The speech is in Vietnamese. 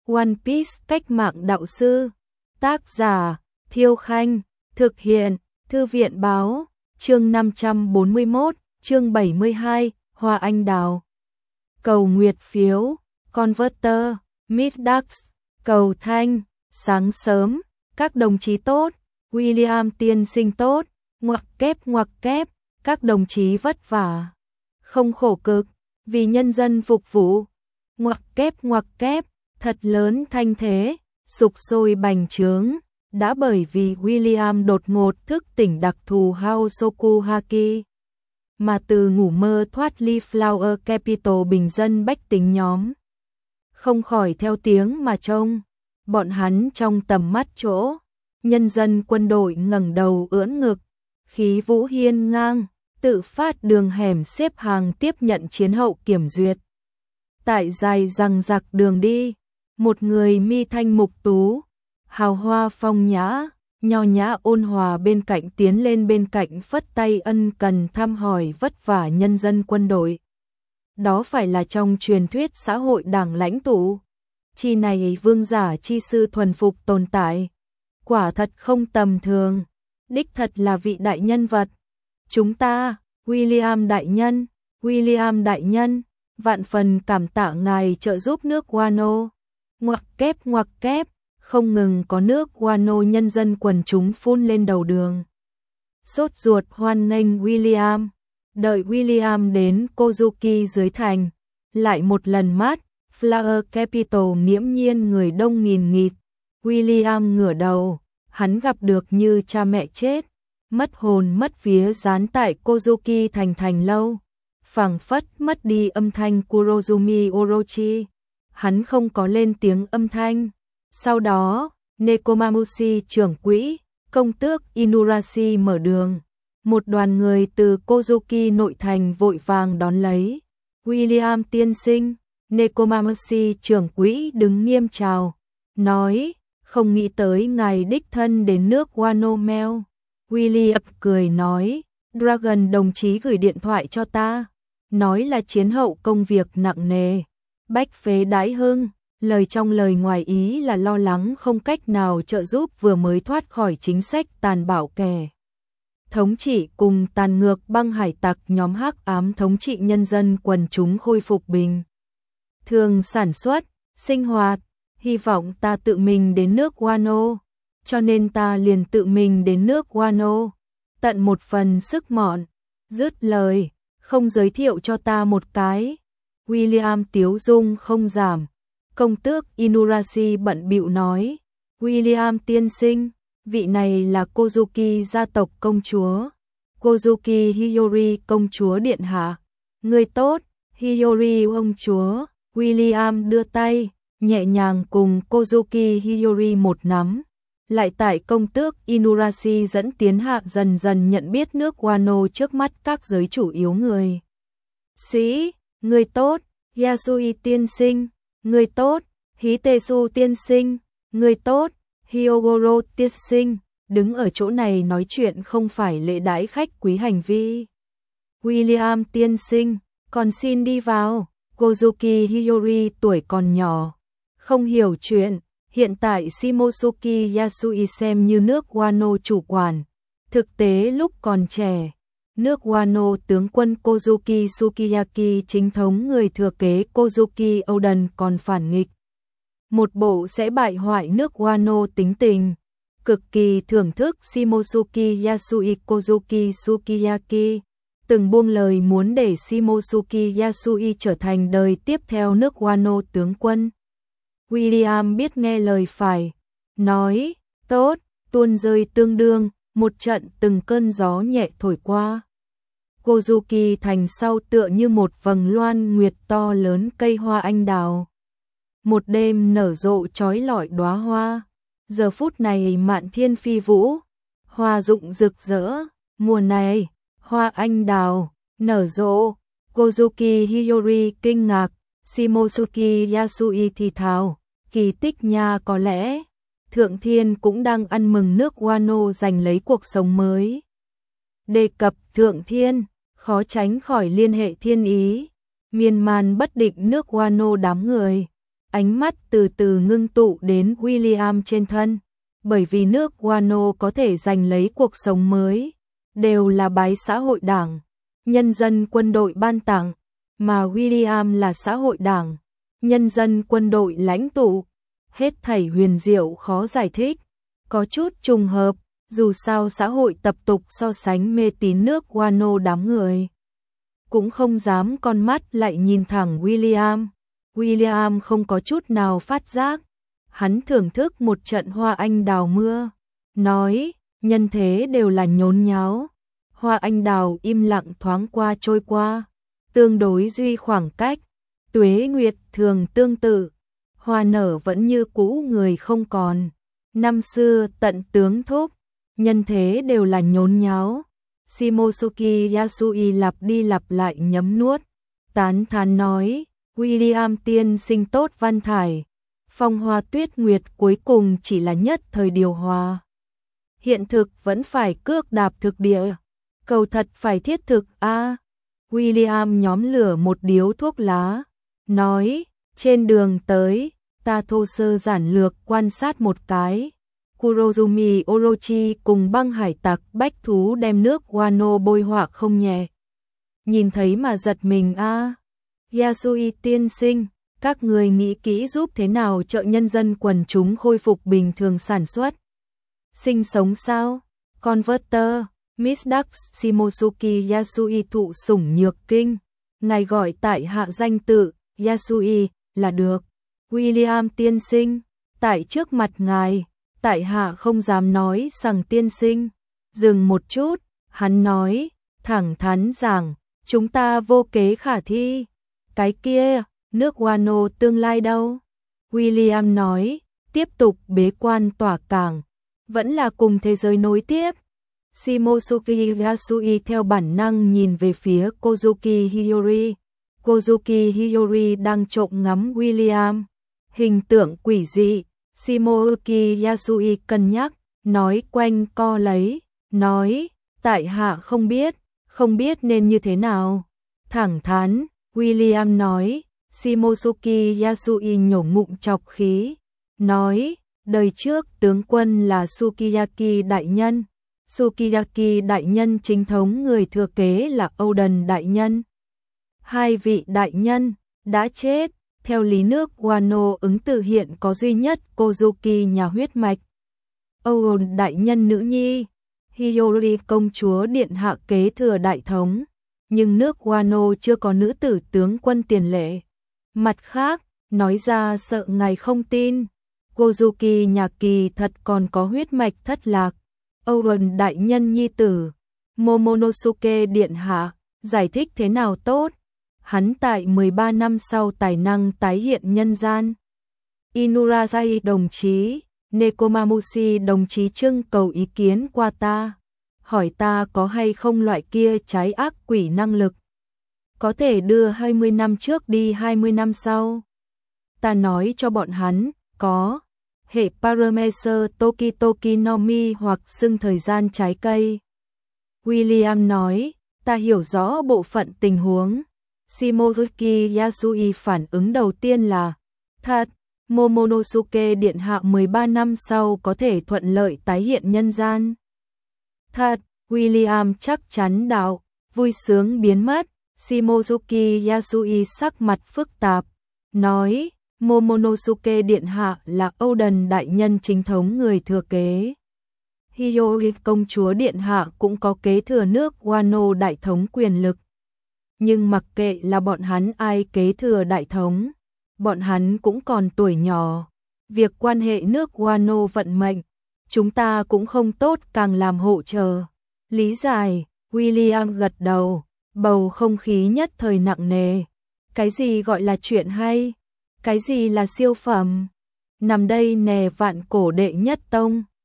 One Piece cách mạng đạo sư. Tác giả Thiêu Khanh. Thực hiện Thư viện Báo. Chương 541, chương 72, Hoa Anh Đào. Cầu nguyệt phiếu, Converter, Middax, cầu thanh, sáng sớm, các đồng chí tốt, William tiên sinh tốt, ngoặc kép, các đồng chí vất vả, không khổ cực, vì nhân dân phục vụ, ngoặc kép, thật lớn thanh thế, sục sôi bành trướng, đã bởi vì William đột ngột thức tỉnh đặc thù Haosoku Haki, mà từ ngủ mơ thoát ly Flower Capital bình dân bách tính nhóm. Không khỏi theo tiếng mà trông, bọn hắn trong tầm mắt chỗ, nhân dân quân đội ngẩng đầu ưỡn ngực, khí vũ hiên ngang, tự phát đường hẻm xếp hàng tiếp nhận chiến hậu kiểm duyệt. Tại dài răng rặc đường đi, một người mi thanh mục tú, hào hoa phong nhã, nho nhã ôn hòa bên cạnh tiến lên bên cạnh phất tay ân cần thăm hỏi vất vả nhân dân quân đội. Đó phải là trong truyền thuyết xã hội đảng lãnh tụ. Chi này vương giả chi sư thuần phục tồn tại. Quả thật không tầm thường. Đích thật là vị đại nhân vật. Chúng ta, William đại nhân, vạn phần cảm tạ ngài trợ giúp nước Wano. Ngoặc kép, không ngừng có nước Wano nhân dân quần chúng phun lên đầu đường. Sốt ruột hoan nghênh William. Đợi William đến Kozuki dưới thành, lại một lần mát, Flower Capital nghiễm nhiên người đông nghìn nghịt. William ngửa đầu, hắn gặp được như cha mẹ chết, mất hồn mất vía dán tại Kozuki thành lâu, phảng phất mất đi âm thanh Kurozumi Orochi. Hắn không có lên tiếng âm thanh. Sau đó, Nekomamushi trưởng quỹ, công tước Inurashi mở đường. Một đoàn người từ Kozuki nội thành vội vàng đón lấy. William tiên sinh, Nekomamushi trưởng quỹ đứng nghiêm chào, nói, không nghĩ tới ngài đích thân đến nước Wano Mel. William cười nói, Dragon đồng chí gửi điện thoại cho ta, nói là chiến hậu công việc nặng nề, bách phế đãi hưng, lời trong lời ngoài ý là lo lắng không cách nào trợ giúp vừa mới thoát khỏi chính sách tàn bạo kẻ thống trị cùng tàn ngược băng hải tặc nhóm hắc ám thống trị nhân dân quần chúng khôi phục bình thường sản xuất, sinh hoạt, hy vọng ta tự mình đến nước Wano, cho nên ta liền tự mình đến nước Wano, tận một phần sức mọn, dứt lời, không giới thiệu cho ta một cái. William tiếu dung không giảm, công tước Inurashi bận bịu nói, William tiên sinh, vị này là Kozuki gia tộc công chúa, Kozuki Hiyori công chúa điện hạ. Người tốt, Hiyori ông chúa. William đưa tay, nhẹ nhàng cùng Kozuki Hiyori một nắm, lại tại công tước Inurashi dẫn tiến hạ dần dần nhận biết nước Wano trước mắt các giới chủ yếu người. Sĩ, người tốt, Yasui tiên sinh, người tốt, Hitesu tiên sinh, người tốt, Hyogoro tiên sinh, đứng ở chỗ này nói chuyện không phải lễ đãi khách quý hành vi. William tiên sinh, còn xin đi vào. Kozuki Hiyori tuổi còn nhỏ, không hiểu chuyện, hiện tại Shimosuke Yasui xem như nước Wano chủ quản. Thực tế lúc còn trẻ, nước Wano tướng quân Kozuki Sukiyaki chính thống người thừa kế Kozuki Oden còn phản nghịch. Một bộ sẽ bại hoại nước Wano tính tình, cực kỳ thưởng thức Shimosuke Yasui Kozuki Sukiyaki. Từng buông lời muốn để Shimosuke Yasui trở thành đời tiếp theo nước Wano tướng quân. William biết nghe lời phải, nói, tốt, tuôn rơi tương đương, một trận từng cơn gió nhẹ thổi qua. Kozuki thành sau tựa như một vầng loan nguyệt to lớn cây hoa anh đào. Một đêm nở rộ chói lọi đóa hoa, giờ phút này mạn thiên phi vũ, hoa rụng rực rỡ, mùa này, hoa anh đào, nở rộ. Kozuki Hiyori kinh ngạc, Shimosuke Yasui thì thào, kỳ tích nha, có lẽ Thượng Thiên cũng đang ăn mừng nước Wano giành lấy cuộc sống mới. Đề cập Thượng Thiên, khó tránh khỏi liên hệ thiên ý, miên man bất định nước Wano đám người. ánh mắt từ từ ngưng tụ đến William trên thân, bởi vì nước Wano có thể giành lấy cuộc sống mới, đều là bái xã hội đảng, nhân dân quân đội ban tặng, mà William là xã hội đảng, nhân dân quân đội lãnh tụ, hết thảy huyền diệu khó giải thích, có chút trùng hợp, dù sao xã hội tập tục so sánh mê tín nước Wano đám người cũng không dám con mắt lại nhìn thẳng William. William không có chút nào phát giác, hắn thưởng thức một trận hoa anh đào mưa, nói, nhân thế đều là nhốn nháo. Hoa anh đào im lặng thoáng qua trôi qua, tương đối duy khoảng cách, tuế nguyệt thường tương tự, hoa nở vẫn như cũ người không còn. Năm xưa tận tướng thúc, nhân thế đều là nhốn nháo. Shimosuke Yasui lặp đi lặp lại nhấm nuốt, tán thán nói, William tiên sinh tốt văn thải, phong hoa tuyết nguyệt cuối cùng chỉ là nhất thời điều hòa. Hiện thực vẫn phải cước đạp thực địa, cầu thật phải thiết thực a. William nhóm lửa một điếu thuốc lá, nói, trên đường tới, ta thô sơ giản lược quan sát một cái. Kurozumi Orochi cùng băng hải tặc bách thú đem nước Wano bôi họa không nhẹ. Nhìn thấy mà giật mình a. Yasui tiên sinh, các người nghĩ kỹ giúp thế nào trợ nhân dân quần chúng khôi phục bình thường sản xuất. Sinh sống sao? Converter, Miss Duck Shimosuke Yasui thụ sủng nhược kinh. Ngài gọi tại hạ danh tự, Yasui, là được. William tiên sinh, tại trước mặt ngài, tại hạ không dám nói rằng tiên sinh. Dừng một chút, hắn nói, thẳng thắn rằng, chúng ta vô kế khả thi. Cái kia, nước Wano tương lai đâu? William nói, tiếp tục bế quan tỏa cảng, vẫn là cùng thế giới nối tiếp. Shimosuke Yasui theo bản năng nhìn về phía Kozuki Hiyori. Kozuki Hiyori đang trộm ngắm William. Hình tượng quỷ dị, Shimosuke Yasui cân nhắc, nói quanh co lấy, nói, tại hạ không biết nên như thế nào. Thẳng thắn, William nói, Shimosuke Yasui nhổ ngụm chọc khí, nói, đời trước tướng quân là Sukiyaki đại nhân. Sukiyaki đại nhân chính thống người thừa kế là Oden đại nhân. Hai vị đại nhân đã chết, theo lý nước Wano ứng từ hiện có duy nhất Kozuki nhà huyết mạch. Oden đại nhân nữ nhi, Hiyori công chúa điện hạ kế thừa đại thống, nhưng nước Wano chưa có nữ tử tướng quân tiền lệ. Mặt khác, nói ra sợ ngài không tin, Kozuki nhà Kỳ thật còn có huyết mạch thất lạc. Oden đại nhân nhi tử, Momonosuke điện hạ, giải thích thế nào tốt? Hắn tại 13 năm sau tài năng tái hiện nhân gian. Inurasai đồng chí, Nekomamushi đồng chí trưng cầu ý kiến qua ta, hỏi ta có hay không loại kia trái ác quỷ năng lực, có thể đưa 20 năm trước đi 20 năm sau. Ta nói cho bọn hắn, có. Hệ Parameter Toki Toki Nomi hoặc xưng thời gian trái cây. William nói, ta hiểu rõ bộ phận tình huống. Shimosuke Yasui phản ứng đầu tiên là, thật, Momonosuke điện hạ 13 năm sau có thể thuận lợi tái hiện nhân gian. Thật, William chắc chắn đạo, vui sướng biến mất. Shimosuke Yasui sắc mặt phức tạp, nói, Momonosuke điện hạ là Oden đại nhân chính thống người thừa kế. Hiyori công chúa điện hạ cũng có kế thừa nước Wano đại thống quyền lực. Nhưng mặc kệ là bọn hắn ai kế thừa đại thống, bọn hắn cũng còn tuổi nhỏ. Việc quan hệ nước Wano vận mệnh, chúng ta cũng không tốt càng làm hỗ trợ. Lý giải, William gật đầu, bầu không khí nhất thời nặng nề. Cái gì gọi là chuyện hay? Cái gì là siêu phẩm? Nằm đây nè vạn cổ đệ nhất tông.